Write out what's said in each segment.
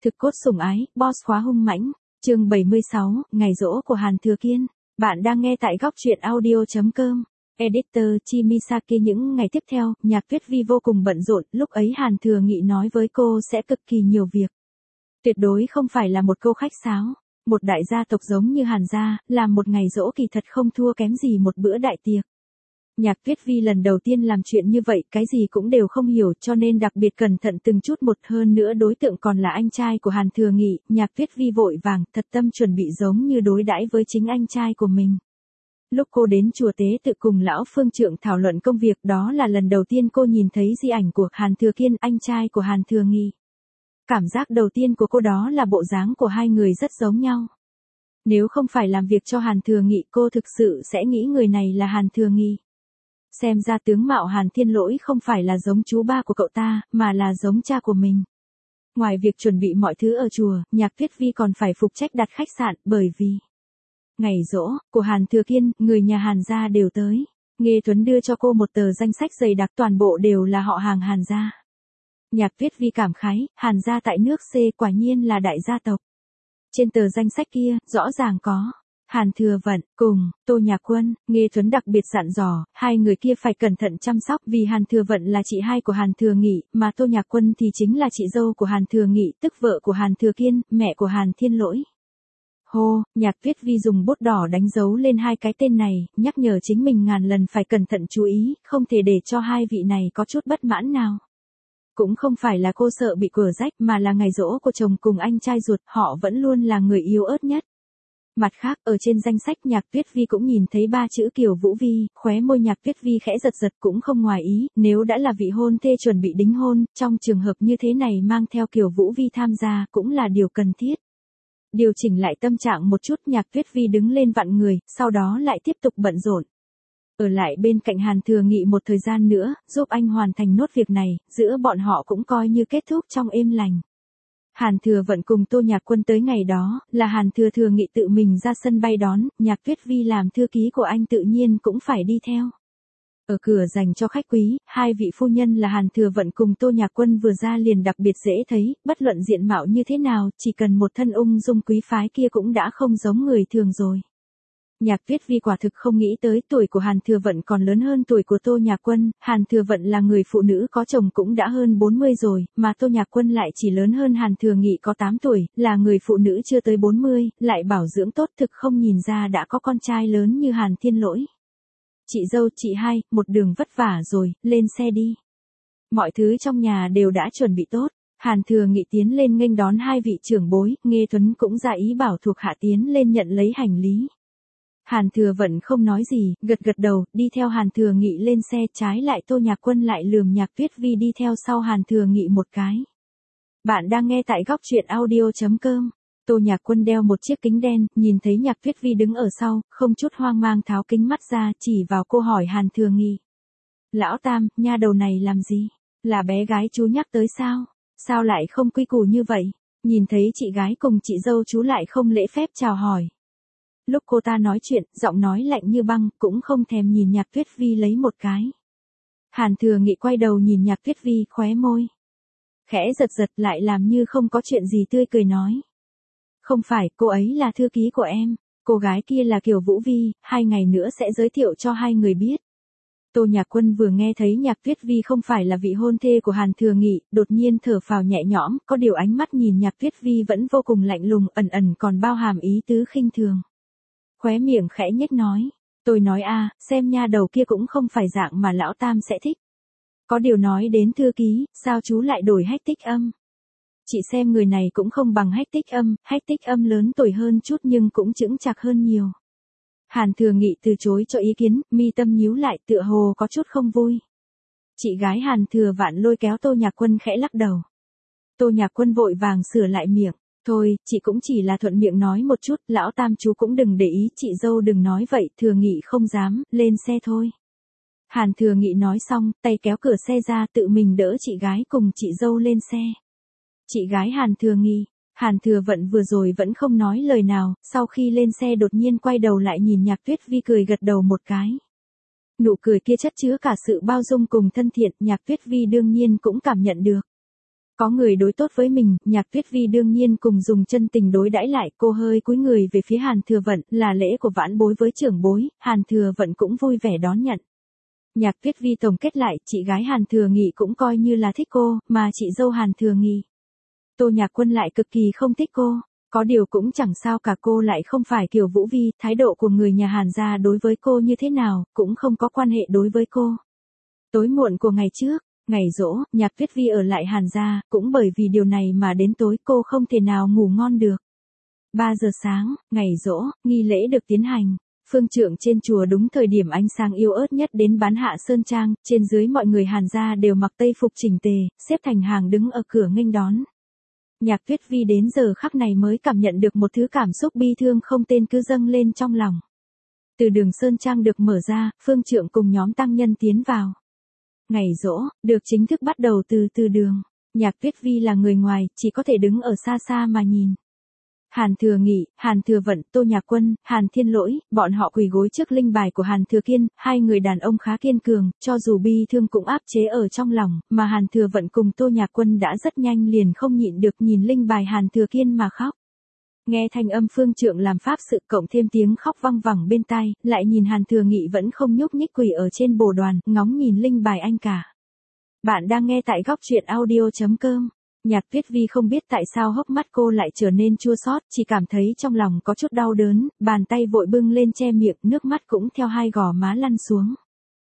Thực cốt sủng ái, boss khóa hung mãnh. Chương 76, ngày giỗ của Hàn Thừa Kiên. Bạn đang nghe tại góc truyện audio.com. Editor Chimisaki. Những ngày tiếp theo, Nhạc Tuyết Vi vô cùng bận rộn, lúc ấy Hàn Thừa Nghị nói với cô sẽ cực kỳ nhiều việc. Tuyệt đối không phải là một cô khách sáo. Một đại gia tộc giống như Hàn gia, làm một ngày giỗ kỳ thật không thua kém gì một bữa đại tiệc. Nhạc Tuyết Vi lần đầu tiên làm chuyện như vậy, cái gì cũng đều không hiểu, cho nên đặc biệt cẩn thận từng chút một. Hơn nữa đối tượng còn là anh trai của Hàn Thừa Nghị. Nhạc Tuyết Vi vội vàng, thật tâm chuẩn bị giống như đối đãi với chính anh trai của mình. Lúc cô đến chùa Tế Tự cùng lão phương trượng thảo luận công việc, đó là lần đầu tiên cô nhìn thấy di ảnh của Hàn Thừa Kiên, anh trai của Hàn Thừa Nghị. Cảm giác đầu tiên của cô đó là bộ dáng của hai người rất giống nhau. Nếu không phải làm việc cho Hàn Thừa Nghị, cô thực sự sẽ nghĩ người này là Hàn Thừa Nghị. Xem ra tướng mạo Hàn Thiên Lỗi không phải là giống chú ba của cậu ta, mà là giống cha của mình. Ngoài việc chuẩn bị mọi thứ ở chùa, Nhạc Tuyết Vi còn phải phụ trách đặt khách sạn, bởi vì ngày giỗ của Hàn Thừa Kiên, người nhà Hàn gia đều tới. Nghê Tuấn đưa cho cô một tờ danh sách dày đặc, toàn bộ đều là họ hàng Hàn gia. Nhạc Tuyết Vi cảm khái, Hàn gia tại nước C quả nhiên là đại gia tộc. Trên tờ danh sách kia, rõ ràng có Hàn Thừa Vận cùng Tô Nhạc Quân. Nghê Tuấn đặc biệt dặn dò, hai người kia phải cẩn thận chăm sóc, vì Hàn Thừa Vận là chị hai của Hàn Thừa Nghị, mà Tô Nhạc Quân thì chính là chị dâu của Hàn Thừa Nghị, tức vợ của Hàn Thừa Kiên, mẹ của Hàn Thiên Lỗi. Hô, Nhạc Tuyết Vi dùng bút đỏ đánh dấu lên hai cái tên này, nhắc nhở chính mình ngàn lần phải cẩn thận chú ý, không thể để cho hai vị này có chút bất mãn nào. Cũng không phải là cô sợ bị cửa rách, mà là ngày giỗ của chồng cùng anh trai ruột, họ vẫn luôn là người yếu ớt nhất. Mặt khác, ở trên danh sách Nhạc Tuyết Vi cũng nhìn thấy 3 chữ Kiều Vũ Vi, khóe môi Nhạc Tuyết Vi khẽ giật giật, cũng không ngoài ý, nếu đã là vị hôn thê chuẩn bị đính hôn, trong trường hợp như thế này mang theo Kiều Vũ Vi tham gia cũng là điều cần thiết. Điều chỉnh lại tâm trạng một chút, Nhạc Tuyết Vi đứng lên vặn người, sau đó lại tiếp tục bận rộn. Ở lại bên cạnh Hàn Thừa Nghị một thời gian nữa, giúp anh hoàn thành nốt việc này, giữa bọn họ cũng coi như kết thúc trong êm lành. Hàn Thừa Vận cùng Tô Nhạc Quân tới ngày đó, là Hàn Thừa Nghị tự mình ra sân bay đón, Nhạc Tuyết Vi làm thư ký của anh tự nhiên cũng phải đi theo. Ở cửa dành cho khách quý, hai vị phu nhân là Hàn Thừa Vận cùng Tô Nhạc Quân vừa ra liền đặc biệt dễ thấy, bất luận diện mạo như thế nào, chỉ cần một thân ung dung quý phái kia cũng đã không giống người thường rồi. Nhạc Tuyết Vi quả thực không nghĩ tới tuổi của Hàn Thừa Vận còn lớn hơn tuổi của Tô Nhạc Quân. Hàn Thừa Vận là người phụ nữ có chồng cũng đã hơn 40 rồi, mà Tô Nhạc Quân lại chỉ lớn hơn Hàn Thừa Nghị có 8 tuổi, là người phụ nữ chưa tới 40, lại bảo dưỡng tốt, thực không nhìn ra đã có con trai lớn như Hàn Thiên Lỗi. Chị dâu, chị hai, một đường vất vả rồi, lên xe đi. Mọi thứ trong nhà đều đã chuẩn bị tốt. Hàn Thừa Nghị tiến lên nghênh đón hai vị trưởng bối, Nghê Tuấn cũng ra ý bảo thuộc hạ tiến lên nhận lấy hành lý. Hàn Thừa Vận không nói gì, gật gật đầu, đi theo Hàn Thừa Nghị lên xe, trái lại Tô Nhạc Quân lại lườm Nhạc Tuyết Vi đi theo sau Hàn Thừa Nghị một cái. Bạn đang nghe tại góc truyện audio.com. Tô Nhạc Quân đeo một chiếc kính đen, nhìn thấy Nhạc Tuyết Vi đứng ở sau, không chút hoang mang tháo kính mắt ra, chỉ vào cô hỏi Hàn Thừa Nghị. Lão Tam, nha đầu này làm gì? Là bé gái chú nhắc tới sao? Sao lại không quy củ như vậy? Nhìn thấy chị gái cùng chị dâu chú lại không lễ phép chào hỏi. Lúc cô ta nói chuyện, giọng nói lạnh như băng, cũng không thèm nhìn Nhạc Tuyết Vi lấy một cái. Hàn Thừa Nghị quay đầu nhìn Nhạc Tuyết Vi, khóe môi khẽ giật giật, lại làm như không có chuyện gì, tươi cười nói. Không phải, cô ấy là thư ký của em. Cô gái kia là Kiều Vũ Vi, 2 ngày nữa sẽ giới thiệu cho hai người biết. Tô Nhạc Quân vừa nghe thấy Nhạc Tuyết Vi không phải là vị hôn thê của Hàn Thừa Nghị, đột nhiên thở phào nhẹ nhõm, có điều ánh mắt nhìn Nhạc Tuyết Vi vẫn vô cùng lạnh lùng, ẩn ẩn còn bao hàm ý tứ khinh thường. Khóe miệng khẽ nhếch nói, tôi nói a, xem nha đầu kia cũng không phải dạng mà lão Tam sẽ thích. Có điều nói đến thư ký, sao chú lại đổi hách tích âm? Chị xem người này cũng không bằng hách tích âm lớn tuổi hơn chút nhưng cũng chững chạc hơn nhiều. Hàn Thừa Nghị từ chối cho ý kiến, mi tâm nhíu lại, tựa hồ có chút không vui. Chị gái Hàn Thừa Vạn lôi kéo Tô Nhạc Quân khẽ lắc đầu. Tô Nhạc Quân vội vàng sửa lại miệng. Thôi, chị cũng chỉ là thuận miệng nói một chút, lão Tam chú cũng đừng để ý, chị dâu đừng nói vậy, Thừa Nghị không dám, lên xe thôi. Hàn Thừa Nghị nói xong, tay kéo cửa xe ra, tự mình đỡ chị gái cùng chị dâu lên xe. Chị gái Hàn Thừa Nghị, Hàn Thừa Vận vừa rồi vẫn không nói lời nào, sau khi lên xe đột nhiên quay đầu lại nhìn Nhạc Tuyết Vi cười gật đầu một cái. Nụ cười kia chất chứa cả sự bao dung cùng thân thiện, Nhạc Tuyết Vi đương nhiên cũng cảm nhận được. Có người đối tốt với mình, Nhạc Tuyết Vi đương nhiên cùng dùng chân tình đối đãi lại, cô hơi cúi người về phía Hàn Thừa Vận, là lễ của vãn bối với trưởng bối, Hàn Thừa Vận cũng vui vẻ đón nhận. Nhạc Tuyết Vi tổng kết lại, chị gái Hàn Thừa Nghị cũng coi như là thích cô, mà chị dâu Hàn Thừa Nghị. Tô Nhạc Quân lại cực kỳ không thích cô, có điều cũng chẳng sao cả, cô lại không phải Kiều Vũ Vi, thái độ của người nhà Hàn gia đối với cô như thế nào, cũng không có quan hệ đối với cô. Tối muộn của ngày trước, ngày giỗ, Nhạc Tuyết Vi ở lại Hàn gia, cũng bởi vì điều này mà đến tối cô không thể nào ngủ ngon được. 3 giờ sáng, ngày giỗ, nghi lễ được tiến hành. Phương trượng trên chùa đúng thời điểm ánh sáng yếu ớt nhất đến bán hạ sơn trang, trên dưới mọi người Hàn gia đều mặc tây phục chỉnh tề, xếp thành hàng đứng ở cửa nghênh đón. Nhạc Tuyết Vi đến giờ khắc này mới cảm nhận được một thứ cảm xúc bi thương không tên cứ dâng lên trong lòng. Từ đường sơn trang được mở ra, phương trượng cùng nhóm tăng nhân tiến vào. Ngày giỗ, được chính thức bắt đầu từ đường. Nhạc Tuyết Vi là người ngoài, chỉ có thể đứng ở xa xa mà nhìn. Hàn Thừa Nghị, Hàn Thừa Vận, Tô Nhạc Quân, Hàn Thiên Lỗi, bọn họ quỳ gối trước linh bài của Hàn Thừa Kiên, hai người đàn ông khá kiên cường, cho dù bi thương cũng áp chế ở trong lòng, mà Hàn Thừa Vận cùng Tô Nhạc Quân đã rất nhanh liền không nhịn được nhìn linh bài Hàn Thừa Kiên mà khóc. Nghe thanh âm phương trượng làm pháp sự cộng thêm tiếng khóc văng vẳng bên tai, lại nhìn Hàn Thừa Nghị vẫn không nhúc nhích quỳ ở trên bồ đoàn, ngóng nhìn linh bài anh cả. Bạn đang nghe tại góc truyện audio.com. Nhạc Tuyết Vi không biết tại sao hốc mắt cô lại trở nên chua xót, chỉ cảm thấy trong lòng có chút đau đớn, bàn tay vội bưng lên che miệng, nước mắt cũng theo hai gò má lăn xuống.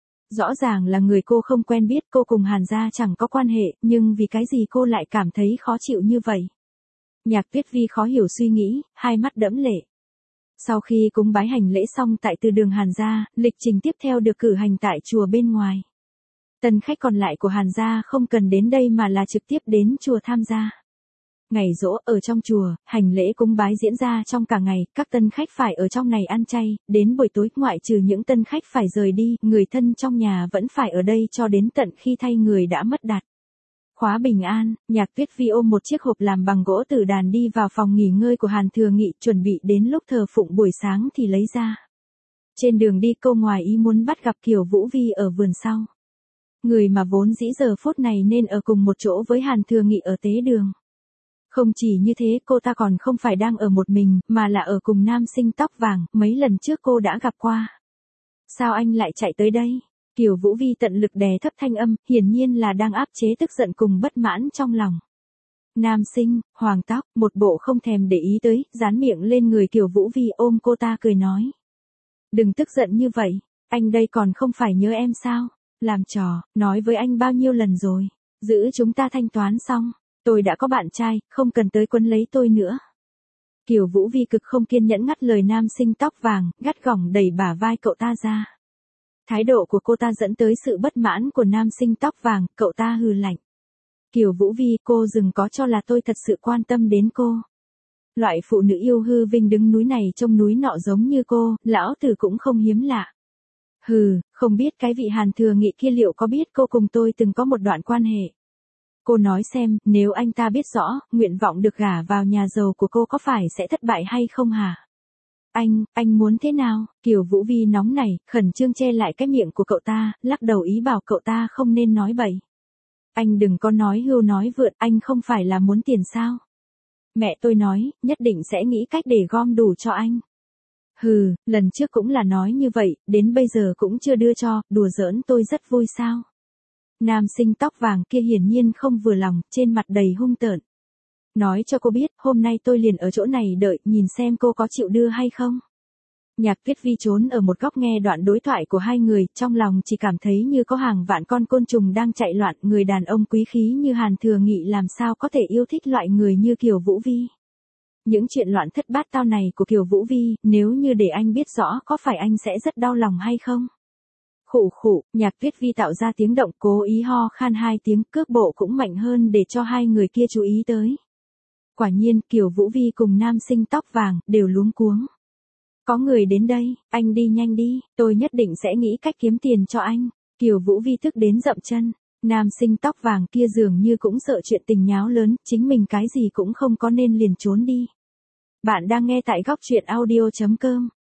Rõ ràng là người cô không quen biết, cô cùng Hàn gia chẳng có quan hệ, nhưng vì cái gì cô lại cảm thấy khó chịu như vậy? Nhạc Tuyết Vi khó hiểu suy nghĩ, hai mắt đẫm lệ. Sau khi cúng bái hành lễ xong tại từ đường Hàn gia, lịch trình tiếp theo được cử hành tại chùa bên ngoài. Tân khách còn lại của Hàn gia không cần đến đây mà là trực tiếp đến chùa tham gia. Ngày giỗ ở trong chùa, hành lễ cúng bái diễn ra trong cả ngày, các tân khách phải ở trong này ăn chay, đến buổi tối ngoại trừ những tân khách phải rời đi, người thân trong nhà vẫn phải ở đây cho đến tận khi thay người đã mất đặt. Khóa bình an, Nhạc Tuyết Vi ôm một chiếc hộp làm bằng gỗ tử đàn đi vào phòng nghỉ ngơi của Hàn Thừa Nghị, chuẩn bị đến lúc thờ phụng buổi sáng thì lấy ra. Trên đường đi cô ngoài ý muốn bắt gặp Kiều Vũ Vi ở vườn sau. Người mà vốn dĩ giờ phút này nên ở cùng một chỗ với Hàn Thừa Nghị ở tế đường. Không chỉ như thế, cô ta còn không phải đang ở một mình, mà là ở cùng nam sinh tóc vàng, mấy lần trước cô đã gặp qua. Sao anh lại chạy tới đây? Kiều Vũ Vi tận lực đè thấp thanh âm, hiển nhiên là đang áp chế tức giận cùng bất mãn trong lòng. Nam sinh, hoàng tóc, một bộ không thèm để ý tới, dán miệng lên người Kiều Vũ Vi ôm cô ta cười nói. Đừng tức giận như vậy, anh đây còn không phải nhớ em sao? Làm trò, nói với anh bao nhiêu lần rồi, giữ chúng ta thanh toán xong, tôi đã có bạn trai, không cần tới quấn lấy tôi nữa. Kiều Vũ Vi cực không kiên nhẫn ngắt lời nam sinh tóc vàng, gắt gỏng đẩy bả vai cậu ta ra. Thái độ của cô ta dẫn tới sự bất mãn của nam sinh tóc vàng, cậu ta hừ lạnh. Kiều Vũ Vi, cô đừng có cho là tôi thật sự quan tâm đến cô. Loại phụ nữ yêu hư vinh đứng núi này trông núi nọ giống như cô, lão tử cũng không hiếm lạ. Hừ, không biết cái vị Hàn Thừa Nghị kia liệu có biết cô cùng tôi từng có một đoạn quan hệ. Cô nói xem, nếu anh ta biết rõ, nguyện vọng được gả vào nhà giàu của cô có phải sẽ thất bại hay không hả? Anh muốn thế nào? Kiều Vũ Vi nóng nảy, khẩn trương che lại cái miệng của cậu ta, lắc đầu ý bảo cậu ta không nên nói bậy. Anh đừng có nói hưu nói vượt, anh không phải là muốn tiền sao? Mẹ tôi nói, nhất định sẽ nghĩ cách để gom đủ cho anh. Hừ, lần trước cũng là nói như vậy, đến bây giờ cũng chưa đưa cho, đùa giỡn tôi rất vui sao? Nam sinh tóc vàng kia hiển nhiên không vừa lòng, trên mặt đầy hung tợn. Nói cho cô biết, hôm nay tôi liền ở chỗ này đợi, nhìn xem cô có chịu đưa hay không. Nhạc Tuyết Vi trốn ở một góc nghe đoạn đối thoại của hai người, trong lòng chỉ cảm thấy như có hàng vạn con côn trùng đang chạy loạn, người đàn ông quý khí như Hàn Thừa Nghị làm sao có thể yêu thích loại người như Kiều Vũ Vi. Những chuyện loạn thất bát tao này của Kiều Vũ Vi, nếu như để anh biết rõ có phải anh sẽ rất đau lòng hay không? Khụ khụ, Nhạc Tuyết Vi tạo ra tiếng động cố ý ho khan hai tiếng, cước bộ cũng mạnh hơn để cho hai người kia chú ý tới. Quả nhiên, Kiều Vũ Vi cùng nam sinh tóc vàng, đều luống cuống. Có người đến đây, anh đi nhanh đi, tôi nhất định sẽ nghĩ cách kiếm tiền cho anh. Kiều Vũ Vi tức đến dậm chân, nam sinh tóc vàng kia dường như cũng sợ chuyện tình nháo lớn, chính mình cái gì cũng không có nên liền trốn đi. Bạn đang nghe tại góc truyện audio.com.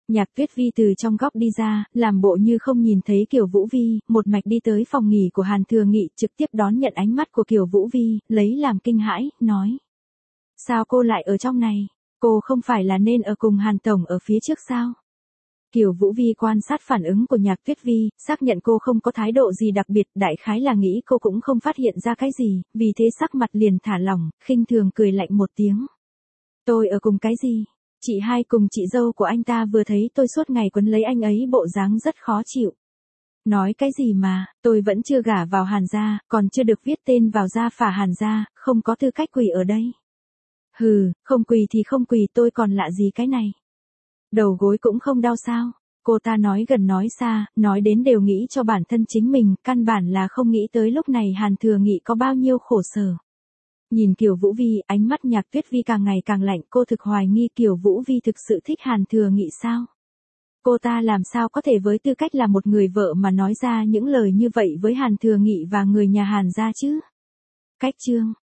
Nhạc Tuyết Vi từ trong góc đi ra, làm bộ như không nhìn thấy Kiều Vũ Vi, một mạch đi tới phòng nghỉ của Hàn Thừa Nghị, trực tiếp đón nhận ánh mắt của Kiều Vũ Vi, lấy làm kinh hãi, nói. Sao cô lại ở trong này? Cô không phải là nên ở cùng Hàn Tổng ở phía trước sao? Kiều Vũ Vi quan sát phản ứng của Nhạc Tuyết Vi, xác nhận cô không có thái độ gì đặc biệt, đại khái là nghĩ cô cũng không phát hiện ra cái gì, vì thế sắc mặt liền thả lỏng, khinh thường cười lạnh một tiếng. Tôi ở cùng cái gì? Chị hai cùng chị dâu của anh ta vừa thấy tôi suốt ngày quấn lấy anh ấy bộ dáng rất khó chịu. Nói cái gì mà, tôi vẫn chưa gả vào Hàn gia, còn chưa được viết tên vào gia phả Hàn gia, không có tư cách quỳ ở đây. Hừ, không quỳ thì không quỳ, tôi còn lạ gì cái này. Đầu gối cũng không đau sao? Cô ta nói gần nói xa, nói đến đều nghĩ cho bản thân chính mình, căn bản là không nghĩ tới lúc này Hàn Thừa Nghị có bao nhiêu khổ sở. Nhìn Kiều Vũ Vi, ánh mắt Nhạc Tuyết Vi càng ngày càng lạnh, cô thực hoài nghi Kiều Vũ Vi thực sự thích Hàn Thừa Nghị sao? Cô ta làm sao có thể với tư cách là một người vợ mà nói ra những lời như vậy với Hàn Thừa Nghị và người nhà Hàn gia chứ? Cách chương